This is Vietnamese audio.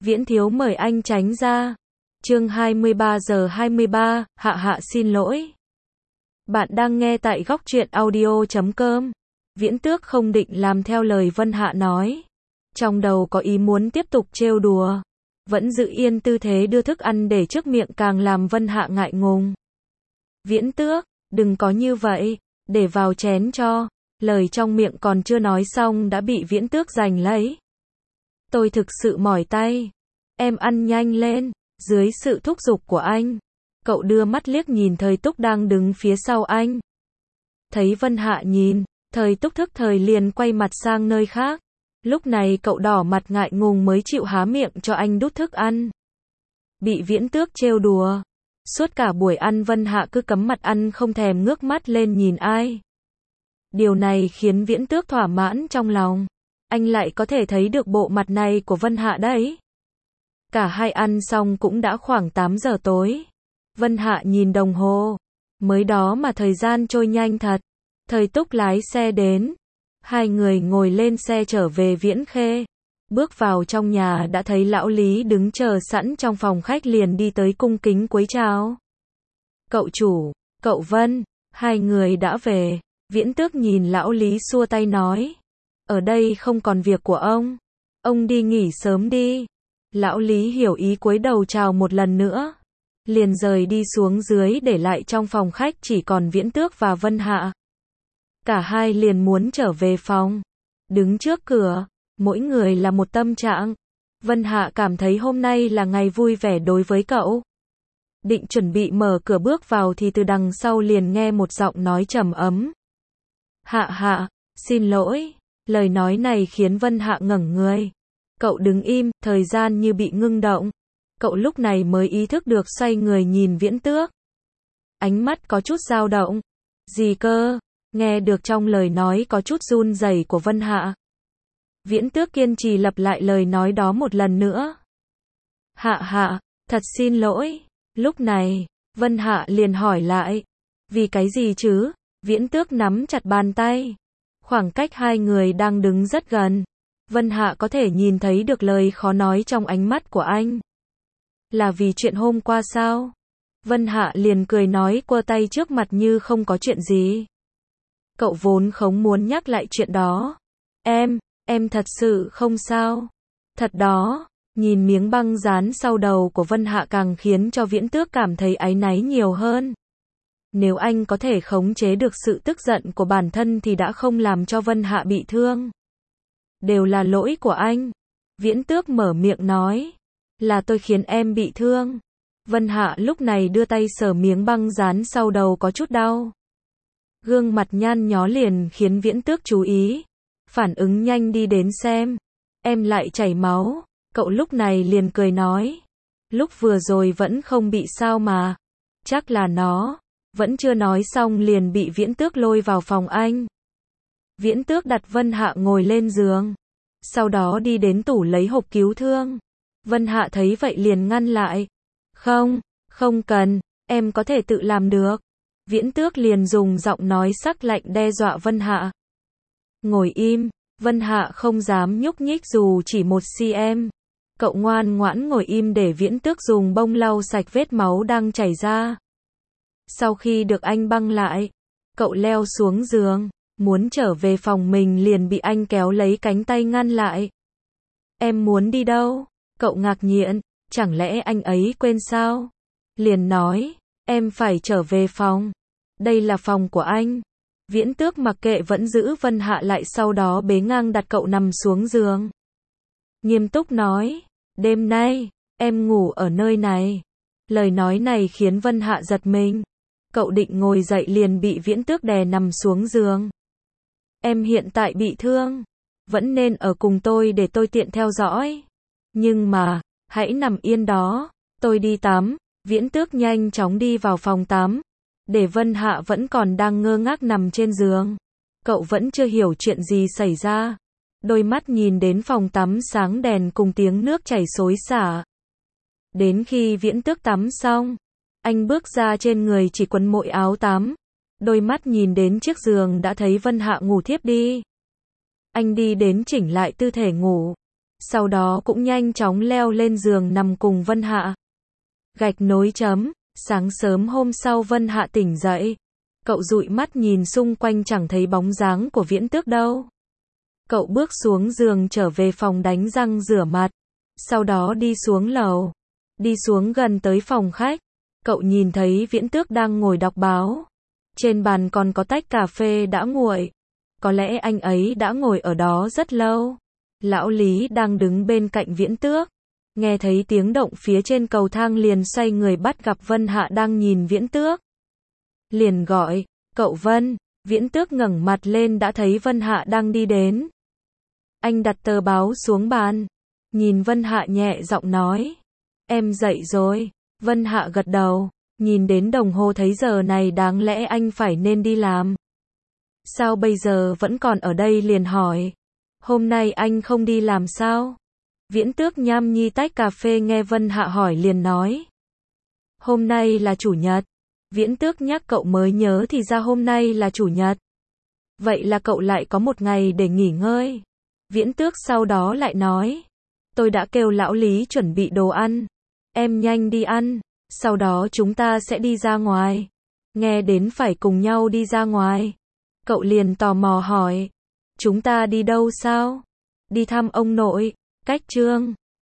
Viễn thiếu mời anh tránh ra. Chương 23 giờ 23, Hạ xin lỗi. Bạn đang nghe tại góc truyện audio.com. Viễn Tước không định làm theo lời Vân Hạ nói. Trong đầu có ý muốn tiếp tục trêu đùa. Vẫn giữ yên tư thế đưa thức ăn để trước miệng càng làm Vân Hạ ngại ngùng. Viễn Tước, đừng có như vậy, để vào chén cho. Lời trong miệng còn chưa nói xong đã bị Viễn Tước giành lấy. Tôi thực sự mỏi tay. Em ăn nhanh lên. Dưới sự thúc giục của anh, cậu đưa mắt liếc nhìn Thời Túc đang đứng phía sau anh. Thấy Vân Hạ nhìn, Thời Túc thức thời liền quay mặt sang nơi khác. Lúc này cậu đỏ mặt ngại ngùng mới chịu há miệng cho anh đút thức ăn. Bị Viễn Tước trêu đùa. Suốt cả buổi ăn Vân Hạ cứ cắm mặt ăn không thèm ngước mắt lên nhìn ai. Điều này khiến Viễn Tước thỏa mãn trong lòng. Anh lại có thể thấy được bộ mặt này của Vân Hạ đấy. Cả hai ăn xong cũng đã khoảng 8 giờ tối. Vân Hạ nhìn đồng hồ. Mới đó mà thời gian trôi nhanh thật. Thời Túc lái xe đến. Hai người ngồi lên xe trở về Viễn Khê. Bước vào trong nhà đã thấy lão Lý đứng chờ sẵn trong phòng khách liền đi tới cung kính cúi chào. Cậu chủ, cậu Vân, hai người đã về. Viễn Tước nhìn lão Lý xua tay nói. Ở đây không còn việc của ông đi nghỉ sớm đi. Lão Lý hiểu ý cúi đầu chào một lần nữa. Liền rời đi xuống dưới để lại trong phòng khách chỉ còn Viễn Tước và Vân Hạ. Cả hai liền muốn trở về phòng. Đứng trước cửa, mỗi người là một tâm trạng. Vân Hạ cảm thấy hôm nay là ngày vui vẻ đối với cậu. Định chuẩn bị mở cửa bước vào thì từ đằng sau liền nghe một giọng nói trầm ấm. Hạ, xin lỗi. Lời nói này khiến Vân Hạ ngẩng người. Cậu đứng im, thời gian như bị ngưng động. Cậu lúc này mới ý thức được xoay người nhìn Viễn Tước. Ánh mắt có chút dao động. Gì cơ? Nghe được trong lời nói có chút run rẩy của Vân Hạ. Viễn Tước kiên trì lặp lại lời nói đó một lần nữa. Hạ, thật xin lỗi. Lúc này, Vân Hạ liền hỏi lại. Vì cái gì chứ? Viễn Tước nắm chặt bàn tay. Khoảng cách hai người đang đứng rất gần. Vân Hạ có thể nhìn thấy được lời khó nói trong ánh mắt của anh. Là vì chuyện hôm qua sao? Vân Hạ liền cười nói quơ tay trước mặt như không có chuyện gì. Cậu vốn không muốn nhắc lại chuyện đó. Em thật sự không sao. Thật đó, nhìn miếng băng dán sau đầu của Vân Hạ càng khiến cho Viễn Tước cảm thấy áy náy nhiều hơn. Nếu anh có thể khống chế được sự tức giận của bản thân thì đã không làm cho Vân Hạ bị thương. Đều là lỗi của anh. Viễn Tước mở miệng nói. Là tôi khiến em bị thương. Vân Hạ lúc này đưa tay sờ miếng băng dán sau đầu có chút đau. Gương mặt nhăn nhó liền khiến Viễn Tước chú ý. Phản ứng nhanh đi đến xem. Em lại chảy máu. Cậu lúc này liền cười nói. Lúc vừa rồi vẫn không bị sao mà. Chắc là nó. Vẫn chưa nói xong liền bị Viễn Tước lôi vào phòng anh. Viễn Tước đặt Vân Hạ ngồi lên giường. Sau đó đi đến tủ lấy hộp cứu thương. Vân Hạ thấy vậy liền ngăn lại. Không cần, em có thể tự làm được. Viễn Tước liền dùng giọng nói sắc lạnh đe dọa Vân Hạ. Ngồi im, Vân Hạ không dám nhúc nhích dù chỉ 1 cm. Cậu ngoan ngoãn ngồi im để Viễn Tước dùng bông lau sạch vết máu đang chảy ra. Sau khi được anh băng lại, cậu leo xuống giường. Muốn trở về phòng mình liền bị anh kéo lấy cánh tay ngăn lại. Em muốn đi đâu? Cậu ngạc nhiên, chẳng lẽ anh ấy quên sao? Liền nói, em phải trở về phòng. Đây là phòng của anh. Viễn Tước mặc kệ vẫn giữ Vân Hạ lại sau đó bế ngang đặt cậu nằm xuống giường. Nghiêm túc nói, đêm nay, em ngủ ở nơi này. Lời nói này khiến Vân Hạ giật mình. Cậu định ngồi dậy liền bị Viễn Tước đè nằm xuống giường. Em hiện tại bị thương. Vẫn nên ở cùng tôi để tôi tiện theo dõi. Nhưng mà, hãy nằm yên đó. Tôi đi tắm. Viễn Tước nhanh chóng đi vào phòng tắm. Để Vân Hạ vẫn còn đang ngơ ngác nằm trên giường. Cậu vẫn chưa hiểu chuyện gì xảy ra. Đôi mắt nhìn đến phòng tắm sáng đèn cùng tiếng nước chảy xối xả. Đến khi Viễn Tước tắm xong, anh bước ra trên người chỉ quần mỗi áo tắm. Đôi mắt nhìn đến chiếc giường đã thấy Vân Hạ ngủ thiếp đi. Anh đi đến chỉnh lại tư thể ngủ. sau đó cũng nhanh chóng leo lên giường nằm cùng Vân Hạ. Gạch nối chấm, sáng sớm hôm sau Vân Hạ tỉnh dậy. Cậu dụi mắt nhìn xung quanh chẳng thấy bóng dáng của Viễn Tước đâu. Cậu bước xuống giường trở về phòng đánh răng rửa mặt. Sau đó đi xuống lầu. Đi xuống gần tới phòng khách. Cậu nhìn thấy Viễn Tước đang ngồi đọc báo. Trên bàn còn có tách cà phê đã nguội. Có lẽ anh ấy đã ngồi ở đó rất lâu. Lão Lý đang đứng bên cạnh Viễn Tước. Nghe thấy tiếng động phía trên cầu thang liền xoay người bắt gặp Vân Hạ đang nhìn Viễn Tước. Liền gọi, cậu Vân. Viễn Tước ngẩng mặt lên đã thấy Vân Hạ đang đi đến. Anh đặt tờ báo xuống bàn. Nhìn Vân Hạ nhẹ giọng nói. Em dậy rồi. Vân Hạ gật đầu. Nhìn đến đồng hồ thấy giờ này đáng lẽ anh phải nên đi làm. Sao bây giờ vẫn còn ở đây liền hỏi. Hôm nay anh không đi làm sao? Viễn Tước nham nhi tách cà phê nghe Vân Hạ hỏi liền nói. Hôm nay là chủ nhật. Viễn Tước nhắc cậu mới nhớ thì ra hôm nay là chủ nhật. Vậy là cậu lại có một ngày để nghỉ ngơi. Viễn Tước sau đó lại nói. Tôi đã kêu lão Lý chuẩn bị đồ ăn. Em nhanh đi ăn. Sau đó chúng ta sẽ đi ra ngoài. Nghe đến phải cùng nhau đi ra ngoài. Cậu liền tò mò hỏi. Chúng ta đi đâu sao? Đi thăm ông nội. Cách Trương.